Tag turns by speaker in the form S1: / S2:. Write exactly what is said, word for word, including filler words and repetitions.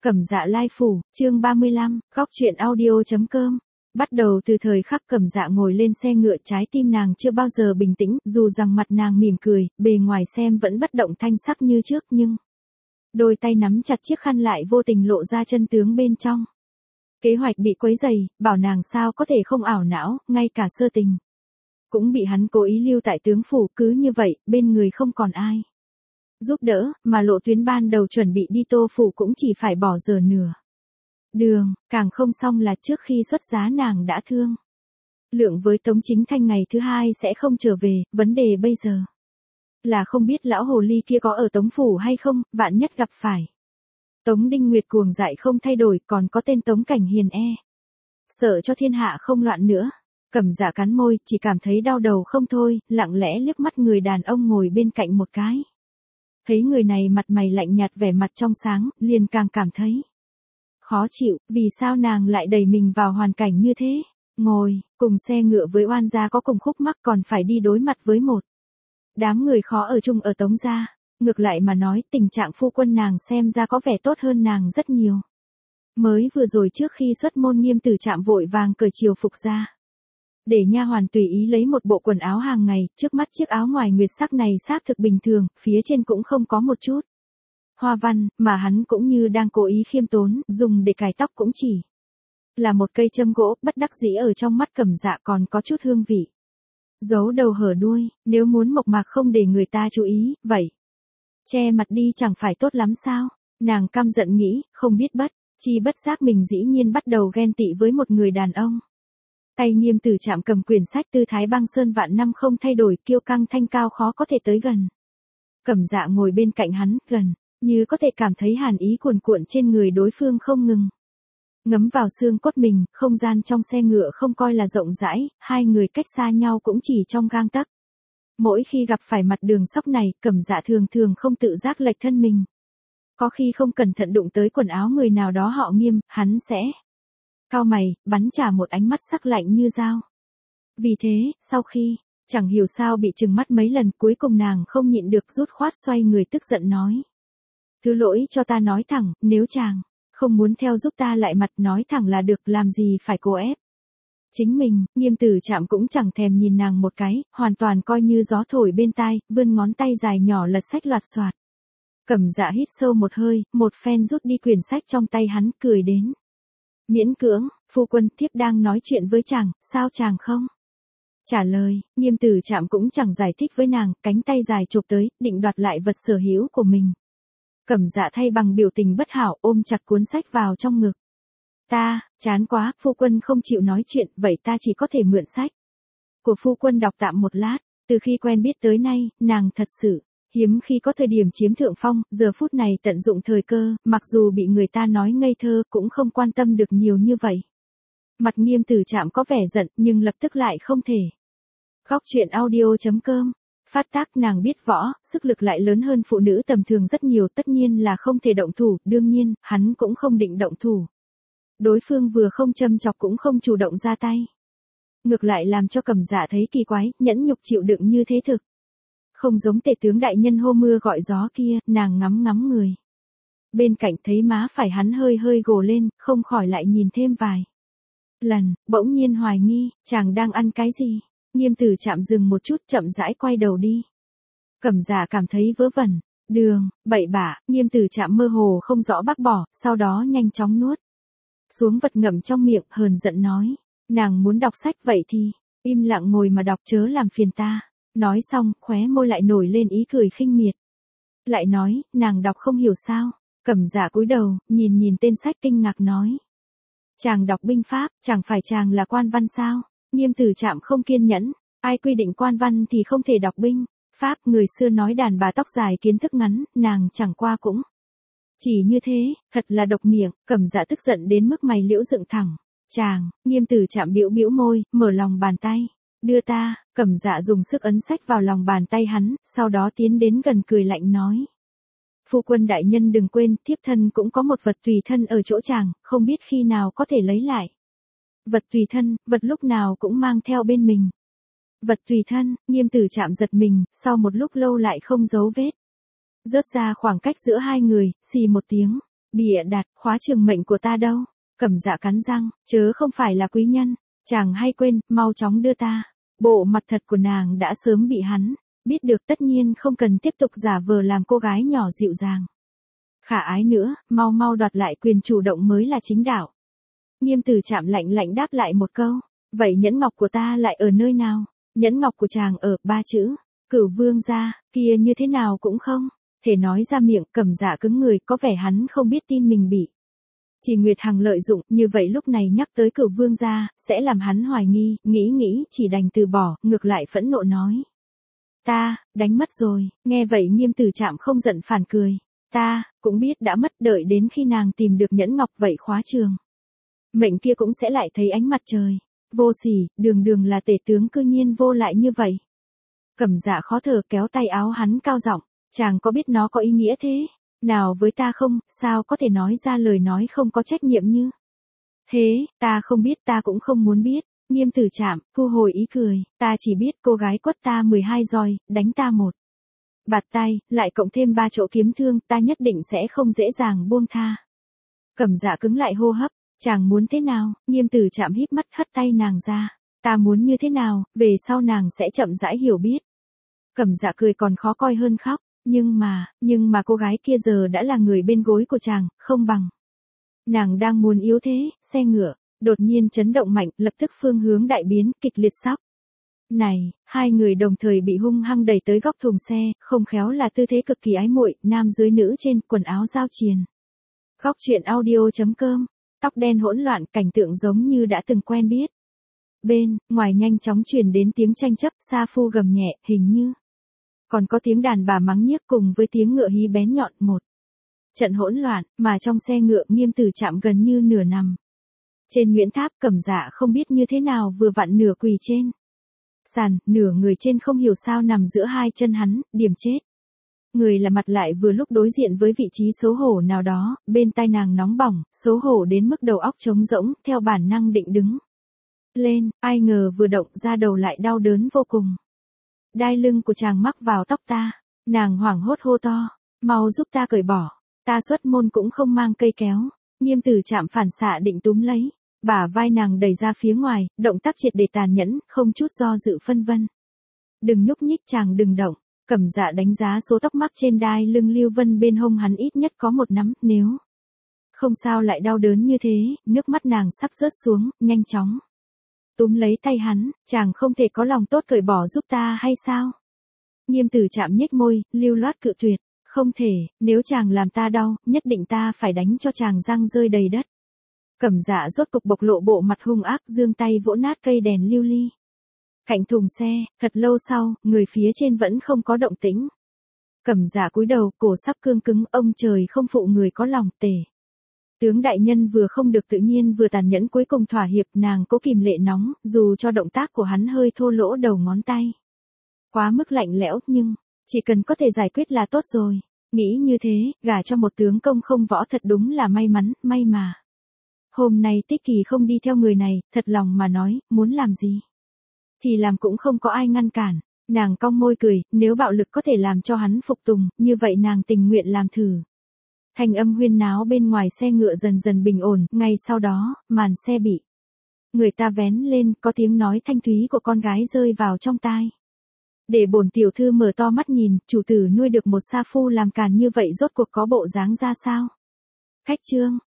S1: Cẩm Dạ Lai Phủ, chương ba mươi lăm, góc truyện audio chấm com. Bắt đầu từ thời khắc Cẩm Dạ ngồi lên xe ngựa, trái tim nàng chưa bao giờ bình tĩnh, dù rằng mặt nàng mỉm cười, bề ngoài xem vẫn bất động thanh sắc như trước nhưng đôi tay nắm chặt chiếc khăn lại vô tình lộ ra chân tướng bên trong. Kế hoạch bị quấy rầy, bảo nàng sao có thể không ảo não, ngay cả Sơ Tình cũng bị hắn cố ý lưu tại tướng phủ, cứ như vậy, bên người không còn ai giúp đỡ, mà lộ tuyến ban đầu chuẩn bị đi Tô phủ cũng chỉ phải bỏ giờ nửa đường, càng không xong là trước khi xuất giá nàng đã thương lượng với Tống Chính Thanh ngày thứ hai sẽ không trở về, vấn đề bây giờ là không biết lão hồ ly kia có ở Tống phủ hay không, vạn nhất gặp phải Tống Đinh Nguyệt cuồng dại không thay đổi, còn có tên Tống Cảnh Hiền e sợ cho thiên hạ không loạn nữa. Cẩm Dạ cắn môi, chỉ cảm thấy đau đầu không thôi, lặng lẽ liếc mắt người đàn ông ngồi bên cạnh một cái. Thấy người này mặt mày lạnh nhạt, vẻ mặt trong sáng, liền càng cảm thấy khó chịu, vì sao nàng lại đẩy mình vào hoàn cảnh như thế? Ngồi cùng xe ngựa với oan gia có cùng khúc mắc, còn phải đi đối mặt với một đám người khó ở chung ở Tống gia. Ngược lại mà nói, tình trạng phu quân nàng xem ra có vẻ tốt hơn nàng rất nhiều. Mới vừa rồi trước khi xuất môn, Nghiêm Tử Trạm vội vàng cởi triều phục ra, để nha hoàn tùy ý lấy một bộ quần áo hàng ngày. Trước mắt chiếc áo ngoài nguyệt sắc này xác thực bình thường, phía trên cũng không có một chút hoa văn, mà hắn cũng như đang cố ý khiêm tốn, dùng để cài tóc cũng chỉ là một cây châm gỗ. Bất đắc dĩ ở trong mắt Cẩm Dạ còn có chút hương vị giấu đầu hở đuôi, nếu muốn mộc mạc không để người ta chú ý, vậy che mặt đi chẳng phải tốt lắm sao? Nàng căm giận nghĩ, không biết bất chi bất giác mình dĩ nhiên bắt đầu ghen tị với một người đàn ông. Tay Nghiêm Tử Trạm cầm quyển sách Tư Thái Băng Sơn vạn năm không thay đổi, kiêu căng thanh cao khó có thể tới gần. Cẩm Dạ ngồi bên cạnh hắn, gần như có thể cảm thấy hàn ý cuồn cuộn trên người đối phương không ngừng ngấm vào xương cốt mình. Không gian trong xe ngựa không coi là rộng rãi, hai người cách xa nhau cũng chỉ trong gang tấc. Mỗi khi gặp phải mặt đường sóc này, Cẩm Dạ thường thường không tự giác lệch thân mình. Có khi không cẩn thận đụng tới quần áo người nào đó họ Nghiêm, hắn sẽ cau mày, bắn trả một ánh mắt sắc lạnh như dao. Vì thế, sau khi chẳng hiểu sao bị trừng mắt mấy lần, cuối cùng nàng không nhịn được rút khoát xoay người tức giận nói: "Thứ lỗi cho ta nói thẳng, nếu chàng không muốn theo giúp ta lại mặt nói thẳng là được, làm gì phải cố ép chính mình." Nghiêm Tử Trạm cũng chẳng thèm nhìn nàng một cái, hoàn toàn coi như gió thổi bên tai, vươn ngón tay dài nhỏ lật sách loạt soạt. Cẩm Dạ hít sâu một hơi, một phen rút đi quyển sách trong tay hắn, cười đến miễn cưỡng: "Phu quân, thiếp đang nói chuyện với chàng, sao chàng không trả lời?" Nghiêm Tử Trạm cũng chẳng giải thích với nàng, cánh tay dài chụp tới, định đoạt lại vật sở hữu của mình. Cẩm Dạ thay bằng biểu tình bất hảo, ôm chặt cuốn sách vào trong ngực. "Ta, chán quá, phu quân không chịu nói chuyện, vậy ta chỉ có thể mượn sách của phu quân đọc tạm một lát." Từ khi quen biết tới nay, nàng thật sự hiếm khi có thời điểm chiếm thượng phong, giờ phút này tận dụng thời cơ, mặc dù bị người ta nói ngây thơ cũng không quan tâm được nhiều như vậy. Mặt Nghiêm Tử Trạm có vẻ giận, nhưng lập tức lại không thể. Góc truyện audio chấm com. Phát tác. Nàng biết võ, sức lực lại lớn hơn phụ nữ tầm thường rất nhiều, tất nhiên là không thể động thủ, đương nhiên, hắn cũng không định động thủ. Đối phương vừa không châm chọc cũng không chủ động ra tay. Ngược lại làm cho Cẩm Dạ thấy kỳ quái, nhẫn nhục chịu đựng như thế thực không giống tể tướng đại nhân hô mưa gọi gió kia. Nàng ngắm ngắm người bên cạnh, thấy má phải hắn hơi hơi gồ lên, không khỏi lại nhìn thêm vài lần, bỗng nhiên hoài nghi, chàng đang ăn cái gì? Nghiêm Tử Trạm dừng một chút, chậm rãi quay đầu đi. Cẩm Dạ cảm thấy vớ vẩn, đường, bậy bạ. Nghiêm Tử Trạm mơ hồ không rõ bác bỏ, sau đó nhanh chóng nuốt xuống vật ngậm trong miệng, hờn giận nói: "Nàng muốn đọc sách vậy thì im lặng ngồi mà đọc, chớ làm phiền ta." Nói xong, khóe môi lại nổi lên ý cười khinh miệt. Lại nói: "Nàng đọc không hiểu sao?" Cẩm Dạ cúi đầu, nhìn nhìn tên sách kinh ngạc nói: "Chàng đọc binh pháp, chẳng phải chàng là quan văn sao?" Nghiêm Tử Trạm không kiên nhẫn: "Ai quy định quan văn thì không thể đọc binh pháp? Người xưa nói đàn bà tóc dài kiến thức ngắn, nàng chẳng qua cũng chỉ như thế, thật là độc miệng." Cẩm Dạ tức giận đến mức mày liễu dựng thẳng. "Chàng." Nghiêm Tử Trạm bĩu bĩu môi, mở lòng bàn tay đưa ta. Cẩm Dạ dùng sức ấn sách vào lòng bàn tay hắn, sau đó tiến đến gần cười lạnh nói: "Phu quân đại nhân đừng quên, thiếp thân cũng có một vật tùy thân ở chỗ chàng, không biết khi nào có thể lấy lại." Vật tùy thân, vật lúc nào cũng mang theo bên mình. Vật tùy thân. Nghiêm Tử Trạm giật mình, sau một lúc lâu lại không giấu vết rớt ra khoảng cách giữa hai người, xì một tiếng. Bịa đặt, khóa trường mệnh của ta đâu? Cẩm Dạ cắn răng, chớ không phải là quý nhân, chàng hay quên, mau chóng đưa ta. Bộ mặt thật của nàng đã sớm bị hắn biết được, tất nhiên không cần tiếp tục giả vờ làm cô gái nhỏ dịu dàng. Khả ái nữa, mau mau đoạt lại quyền chủ động mới là chính đạo. Nghiêm Tử Trạm lạnh lạnh đáp lại một câu, vậy nhẫn ngọc của ta lại ở nơi nào? Nhẫn ngọc của chàng ở, ba chữ, Cửu Vương gia, kia như thế nào cũng không thể nói ra miệng. Cẩm Dạ cứng người, có vẻ hắn không biết tin mình bị Chỉ Nguyệt Hằng lợi dụng, như vậy lúc này nhắc tới Cửu Vương gia, sẽ làm hắn hoài nghi, nghĩ nghĩ, chỉ đành từ bỏ, ngược lại phẫn nộ nói. Ta, đánh mất rồi, nghe vậy Nghiêm Tử Trạm không giận phản cười. Ta, cũng biết đã mất, đợi đến khi nàng tìm được nhẫn ngọc vậy khóa trường mệnh kia cũng sẽ lại thấy ánh mặt trời. Vô sỉ, đường đường là tể tướng cư nhiên vô lại như vậy. Cẩm Dạ khó thở kéo tay áo hắn cao giọng, chàng có biết nó có ý nghĩa thế nào với ta không, sao có thể nói ra lời nói không có trách nhiệm như thế? Ta không biết, ta cũng không muốn biết. Nghiêm Tử Trạm thu hồi ý cười, ta chỉ biết cô gái quất ta mười hai roi, đánh ta một bạt tay, lại cộng thêm ba chỗ kiếm thương, ta nhất định sẽ không dễ dàng buông tha. Cẩm Dạ cứng lại hô hấp, chàng muốn thế nào? Nghiêm Tử Trạm híp mắt hất tay nàng ra, ta muốn như thế nào, về sau nàng sẽ chậm rãi hiểu biết. Cẩm Dạ cười còn khó coi hơn khóc, nhưng mà, nhưng mà cô gái kia giờ đã là người bên gối của chàng, không bằng. Nàng đang muốn yếu thế, xe ngựa đột nhiên chấn động mạnh, lập tức phương hướng đại biến, kịch liệt sóc. Này, hai người đồng thời bị hung hăng đẩy tới góc thùng xe, không khéo là tư thế cực kỳ ái muội, nam dưới nữ trên, quần áo giao triền. Góc truyện audio chấm com, tóc đen hỗn loạn, cảnh tượng giống như đã từng quen biết. Bên ngoài nhanh chóng truyền đến tiếng tranh chấp, sa phu gầm nhẹ, hình như còn có tiếng đàn bà mắng nhiếc cùng với tiếng ngựa hí bén nhọn. Một trận hỗn loạn, mà trong xe ngựa Nghiêm Tử Trạm gần như nửa nằm trên Nguyễn Tháp. Cẩm Dạ không biết như thế nào vừa vặn nửa quỳ trên sàn, nửa người trên không hiểu sao nằm giữa hai chân hắn, điểm chết. Người là mặt lại vừa lúc đối diện với vị trí xấu hổ nào đó, bên tai nàng nóng bỏng, xấu hổ đến mức đầu óc trống rỗng, theo bản năng định đứng lên, ai ngờ vừa động ra đầu lại đau đớn vô cùng. Đai lưng của chàng mắc vào tóc ta, nàng hoảng hốt hô to, mau giúp ta cởi bỏ, ta xuất môn cũng không mang cây kéo. Nghiêm Tử Trạm phản xạ định túm lấy bả vai nàng đẩy ra phía ngoài, động tác triệt để tàn nhẫn, không chút do dự phân vân. Đừng nhúc nhích, chàng đừng động. Cẩm Dạ đánh giá số tóc mắc trên đai lưng Lưu Vân bên hông hắn ít nhất có một nắm, nếu không sao lại đau đớn như thế. Nước mắt nàng sắp rớt xuống, nhanh chóng túm lấy tay hắn, chàng không thể có lòng tốt cởi bỏ giúp ta hay sao? Nghiêm Tử Trạm nhếch môi, lưu loát cự tuyệt, không thể, nếu chàng làm ta đau, nhất định ta phải đánh cho chàng răng rơi đầy đất. Cẩm Dạ rốt cục bộc lộ bộ mặt hung ác, giương tay vỗ nát cây đèn lưu ly cạnh thùng xe. Thật lâu sau, người phía trên vẫn không có động tĩnh. Cẩm Dạ cúi đầu, cổ sắp cương cứng, ông trời không phụ người có lòng. Tể tướng đại nhân vừa không được tự nhiên vừa tàn nhẫn, cuối cùng thỏa hiệp. Nàng cố kìm lệ nóng, dù cho động tác của hắn hơi thô lỗ đầu ngón tay quá mức lạnh lẽo, nhưng chỉ cần có thể giải quyết là tốt rồi. Nghĩ như thế, gả cho một tướng công không võ thật đúng là may mắn, may mà hôm nay Tích Kỳ không đi theo người này. Thật lòng mà nói, muốn làm gì thì làm, cũng không có ai ngăn cản. Nàng cong môi cười, nếu bạo lực có thể làm cho hắn phục tùng, như vậy nàng tình nguyện làm thử. Thanh âm huyên náo bên ngoài xe ngựa dần dần bình ổn, ngay sau đó, màn xe bị người ta vén lên, có tiếng nói thanh thúy của con gái rơi vào trong tai. Để bổn tiểu thư mở to mắt nhìn, chủ tử nuôi được một sa phu làm càn như vậy rốt cuộc có bộ dáng ra sao? Khách trương,